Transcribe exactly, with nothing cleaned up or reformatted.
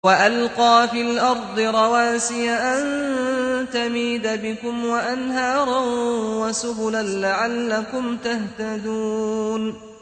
وَأَلْقَىٰ فِي الْأَرْضِ رَوَاسِيَ أَن تَمِيدَ بِكُمْ وَأَنْهَارًا وَسُبُلًا لَّعَلَّكُمْ تَهْتَدُونَ